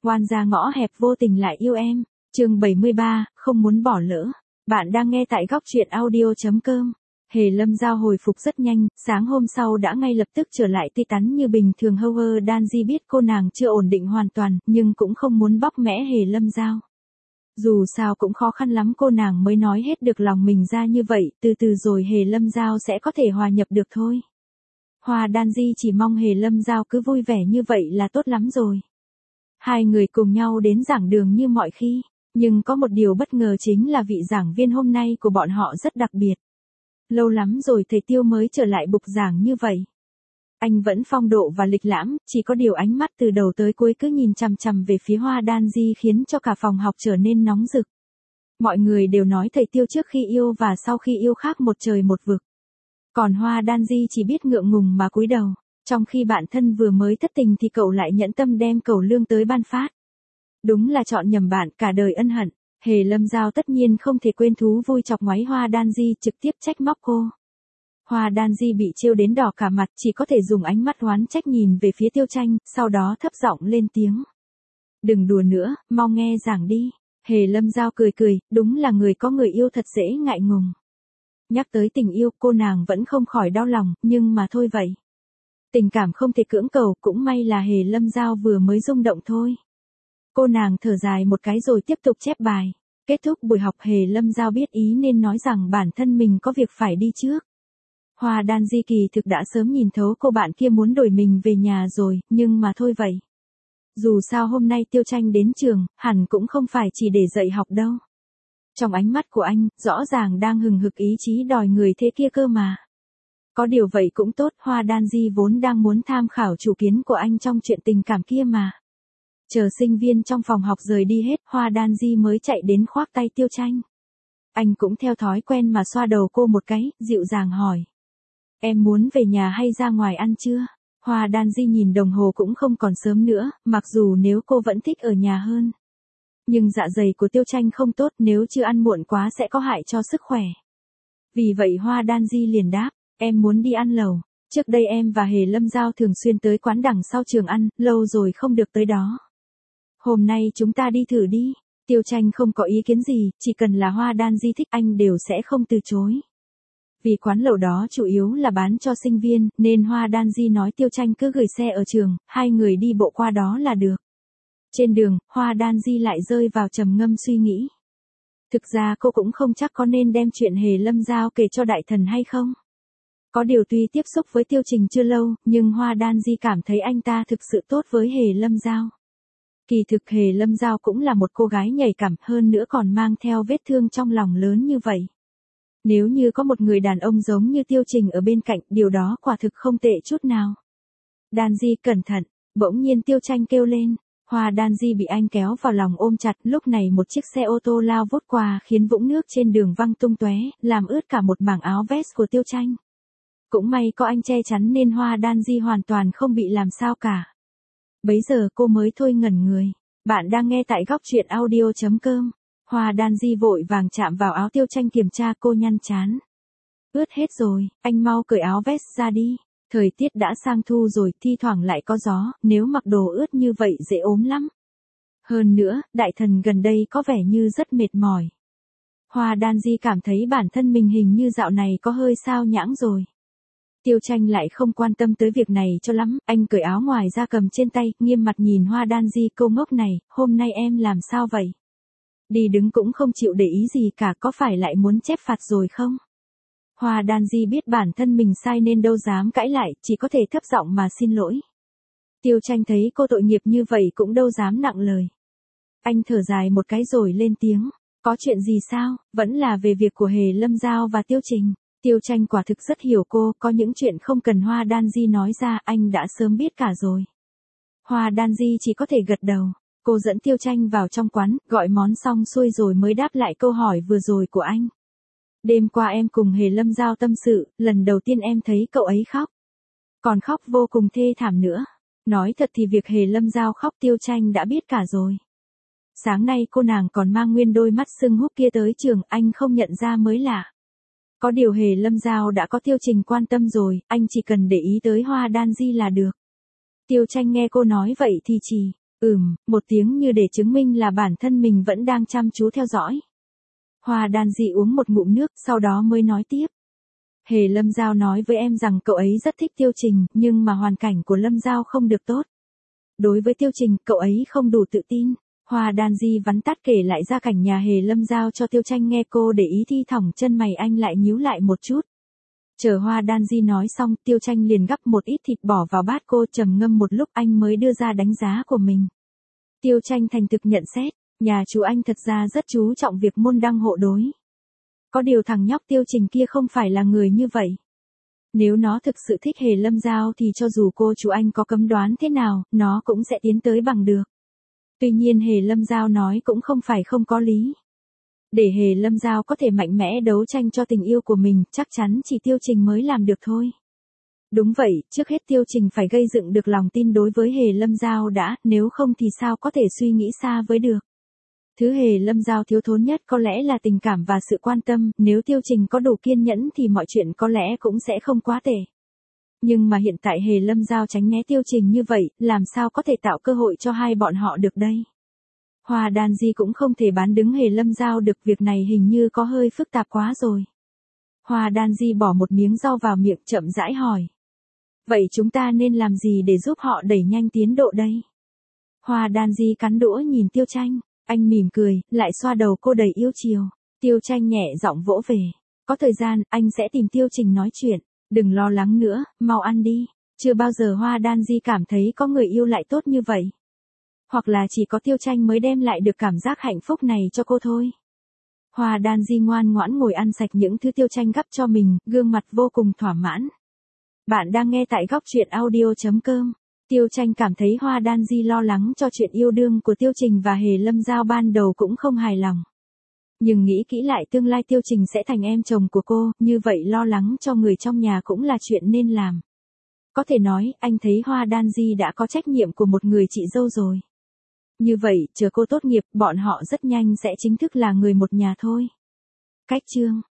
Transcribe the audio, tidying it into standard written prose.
Oan gia ngõ hẹp vô tình lại yêu em. Chương 73, không muốn bỏ lỡ. Bạn đang nghe tại góc truyện audio.com. Hề Lâm Giao hồi phục rất nhanh, sáng hôm sau đã ngay lập tức trở lại tươi tắn như bình thường. Howard Danzy biết cô nàng chưa ổn định hoàn toàn, nhưng cũng không muốn bóc mẽ Hề Lâm Giao. Dù sao cũng khó khăn lắm cô nàng mới nói hết được lòng mình ra như vậy, từ từ rồi Hề Lâm Giao sẽ có thể hòa nhập được thôi. Hoa Danzy chỉ mong Hề Lâm Giao cứ vui vẻ như vậy là tốt lắm rồi. Hai người cùng nhau đến giảng đường như mọi khi, nhưng có một điều bất ngờ chính là vị giảng viên hôm nay của bọn họ rất đặc biệt. Lâu lắm rồi thầy Tiêu mới trở lại bục giảng như vậy. Anh vẫn phong độ và lịch lãm, chỉ có điều ánh mắt từ đầu tới cuối cứ nhìn chằm chằm về phía Hoa Danzy khiến cho cả phòng học trở nên nóng rực. Mọi người đều nói thầy Tiêu trước khi yêu và sau khi yêu khác một trời một vực. Còn Hoa Danzy chỉ biết ngượng ngùng mà cúi đầu, trong khi bạn thân vừa mới thất tình thì cậu lại nhẫn tâm đem cẩu lương tới ban phát. Đúng là chọn nhầm bạn, cả đời ân hận. Hề Lâm Giao tất nhiên không thể quên thú vui chọc ngoáy Hoa Danzy, trực tiếp trách móc cô. Hoa Danzy bị trêu đến đỏ cả mặt, chỉ có thể dùng ánh mắt oán trách nhìn về phía Tiêu Tranh, sau đó thấp giọng lên tiếng. Đừng đùa nữa, mau nghe giảng đi. Hề Lâm Giao cười cười, đúng là người có người yêu thật dễ ngại ngùng. Nhắc tới tình yêu, cô nàng vẫn không khỏi đau lòng, nhưng mà thôi vậy. Tình cảm không thể cưỡng cầu, cũng may là Hề Lâm Giao vừa mới rung động thôi. Cô nàng thở dài một cái rồi tiếp tục chép bài. Kết thúc buổi học Hề Lâm Giao biết ý nên nói rằng bản thân mình có việc phải đi trước. Hoa Danzy kỳ thực đã sớm nhìn thấu cô bạn kia muốn đuổi mình về nhà rồi, nhưng mà thôi vậy. Dù sao hôm nay Tiêu Tranh đến trường, hẳn cũng không phải chỉ để dạy học đâu. Trong ánh mắt của anh, rõ ràng đang hừng hực ý chí đòi người thế kia cơ mà. Có điều vậy cũng tốt, Hoa Danzy vốn đang muốn tham khảo chủ kiến của anh trong chuyện tình cảm kia mà. Chờ sinh viên trong phòng học rời đi hết, Hoa Danzy mới chạy đến khoác tay Tiêu Tranh. Anh cũng theo thói quen mà xoa đầu cô một cái, dịu dàng hỏi. Em muốn về nhà hay ra ngoài ăn trưa? Hoa Danzy nhìn đồng hồ cũng không còn sớm nữa, mặc dù nếu cô vẫn thích ở nhà hơn. Nhưng dạ dày của Tiêu Tranh không tốt, nếu chưa ăn muộn quá sẽ có hại cho sức khỏe. Vì vậy Hoa Danzy liền đáp, em muốn đi ăn lẩu. Trước đây em và Hề Lâm Giao thường xuyên tới quán đằng sau trường ăn, lâu rồi không được tới đó. Hôm nay chúng ta đi thử đi. Tiêu Tranh không có ý kiến gì, chỉ cần là Hoa Danzy thích anh đều sẽ không từ chối. Vì quán lẩu đó chủ yếu là bán cho sinh viên, nên Hoa Danzy nói Tiêu Tranh cứ gửi xe ở trường, hai người đi bộ qua đó là được. Trên đường, Hoa Danzy lại rơi vào trầm ngâm suy nghĩ. Thực ra cô cũng không chắc có nên đem chuyện Hề Lâm Giao kể cho đại thần hay không. Có điều tuy tiếp xúc với Tiêu Trình chưa lâu, nhưng Hoa Danzy cảm thấy anh ta thực sự tốt với Hề Lâm Giao. Kỳ thực Hề Lâm Giao cũng là một cô gái nhạy cảm, hơn nữa còn mang theo vết thương trong lòng lớn như vậy. Nếu như có một người đàn ông giống như Tiêu Trình ở bên cạnh, điều đó quả thực không tệ chút nào. Danzy cẩn thận, bỗng nhiên Tiêu Tranh kêu lên. Hoa Danzy bị anh kéo vào lòng ôm chặt, lúc này một chiếc xe ô tô lao vút qua khiến vũng nước trên đường văng tung tóe, làm ướt cả một mảng áo vest của Tiêu Tranh. Cũng may có anh che chắn nên Hoa Danzy hoàn toàn không bị làm sao cả. Bấy giờ cô mới thôi ngẩn người. Bạn đang nghe tại góc truyện audio.com. Hoa Danzy vội vàng chạm vào áo Tiêu Tranh kiểm tra, cô nhăn trán. Ướt hết rồi, anh mau cởi áo vest ra đi. Thời tiết đã sang thu rồi, thi thoảng lại có gió, nếu mặc đồ ướt như vậy dễ ốm lắm. Hơn nữa, đại thần gần đây có vẻ như rất mệt mỏi. Hoa Danzy cảm thấy bản thân mình hình như dạo này có hơi sao nhãng rồi. Tiêu Tranh lại không quan tâm tới việc này cho lắm, anh cởi áo ngoài ra cầm trên tay, nghiêm mặt nhìn Hoa Danzy, câu ngốc này, hôm nay em làm sao vậy? Đi đứng cũng không chịu để ý gì cả, có phải lại muốn chép phạt rồi không? Hoa Danzy biết bản thân mình sai nên đâu dám cãi lại, chỉ có thể thấp giọng mà xin lỗi. Tiêu Tranh thấy cô tội nghiệp như vậy cũng đâu dám nặng lời. Anh thở dài một cái rồi lên tiếng, có chuyện gì sao, vẫn là về việc của Hề Lâm Giao và Tiêu Trình. Tiêu Tranh quả thực rất hiểu cô, có những chuyện không cần Hoa Danzy nói ra, anh đã sớm biết cả rồi. Hoa Danzy chỉ có thể gật đầu. Cô dẫn Tiêu Tranh vào trong quán, gọi món xong xuôi rồi mới đáp lại câu hỏi vừa rồi của anh. Đêm qua em cùng Hề Lâm Giao tâm sự, lần đầu tiên em thấy cậu ấy khóc. Còn khóc vô cùng thê thảm nữa. Nói thật thì việc Hề Lâm Giao khóc Tiêu Tranh đã biết cả rồi. Sáng nay cô nàng còn mang nguyên đôi mắt sưng húp kia tới trường, anh không nhận ra mới lạ. Có điều Hề Lâm Giao đã có Tiêu Trình quan tâm rồi, anh chỉ cần để ý tới Hoa Danzy là được. Tiêu Tranh nghe cô nói vậy thì chỉ Một tiếng như để chứng minh là bản thân mình vẫn đang chăm chú theo dõi. Hoa Đan Di uống một ngụm nước, sau đó mới nói tiếp. Hề Lâm Giao nói với em rằng cậu ấy rất thích Tiêu Trình, nhưng mà hoàn cảnh của Lâm Giao không được tốt. Đối với Tiêu Trình, cậu ấy không đủ tự tin. Hoa Đan Di vắn tắt kể lại gia cảnh nhà Hề Lâm Giao cho Tiêu Tranh nghe, cô để ý thi thoảng chân mày anh lại nhíu lại một chút. Chờ Hoa Đan Di nói xong, Tiêu Tranh liền gắp một ít thịt bỏ vào bát cô, trầm ngâm một lúc anh mới đưa ra đánh giá của mình. Tiêu Tranh thành thực nhận xét, nhà chú anh thật ra rất chú trọng việc môn đăng hộ đối. Có điều thằng nhóc Tiêu Trình kia không phải là người như vậy. Nếu nó thực sự thích Hề Lâm Giao thì cho dù cô chú anh có cấm đoán thế nào, nó cũng sẽ tiến tới bằng được. Tuy nhiên Hề Lâm Giao nói cũng không phải không có lý. Để Hề Lâm Giao có thể mạnh mẽ đấu tranh cho tình yêu của mình, chắc chắn chỉ Tiêu Trình mới làm được thôi. Đúng vậy, trước hết Tiêu Trình phải gây dựng được lòng tin đối với Hề Lâm Giao đã, nếu không thì sao có thể suy nghĩ xa với được. Thứ Hề Lâm Giao thiếu thốn nhất có lẽ là tình cảm và sự quan tâm, nếu Tiêu Trình có đủ kiên nhẫn thì mọi chuyện có lẽ cũng sẽ không quá tệ. Nhưng mà hiện tại Hề Lâm Giao tránh né Tiêu Trình như vậy, làm sao có thể tạo cơ hội cho hai bọn họ được đây? Hoa Đan Di cũng không thể bán đứng Hề Lâm Giao được, việc này hình như có hơi phức tạp quá rồi. Hoa Đan Di bỏ một miếng rau vào miệng, chậm rãi hỏi. Vậy chúng ta nên làm gì để giúp họ đẩy nhanh tiến độ đây? Hoa Đan Di cắn đũa nhìn Tiêu Tranh, anh mỉm cười, lại xoa đầu cô đầy yêu chiều. Tiêu Tranh nhẹ giọng vỗ về. Có thời gian, anh sẽ tìm Tiêu Trình nói chuyện. Đừng lo lắng nữa, mau ăn đi. Chưa bao giờ Hoa Đan Di cảm thấy có người yêu lại tốt như vậy. Hoặc là chỉ có Tiêu Tranh mới đem lại được cảm giác hạnh phúc này cho cô thôi. Hoa Đan Di ngoan ngoãn ngồi ăn sạch những thứ Tiêu Tranh gắp cho mình, gương mặt vô cùng thỏa mãn. Bạn đang nghe tại góc truyện audio.com. Tiêu Tranh cảm thấy Hoa Đan Di lo lắng cho chuyện yêu đương của Tiêu Trình và Hề Lâm Giao ban đầu cũng không hài lòng. Nhưng nghĩ kỹ lại, tương lai Tiêu Trình sẽ thành em chồng của cô, như vậy lo lắng cho người trong nhà cũng là chuyện nên làm. Có thể nói, anh thấy Hoa Đan Di đã có trách nhiệm của một người chị dâu rồi. Như vậy, chờ cô tốt nghiệp, bọn họ rất nhanh sẽ chính thức là người một nhà thôi. Cách chương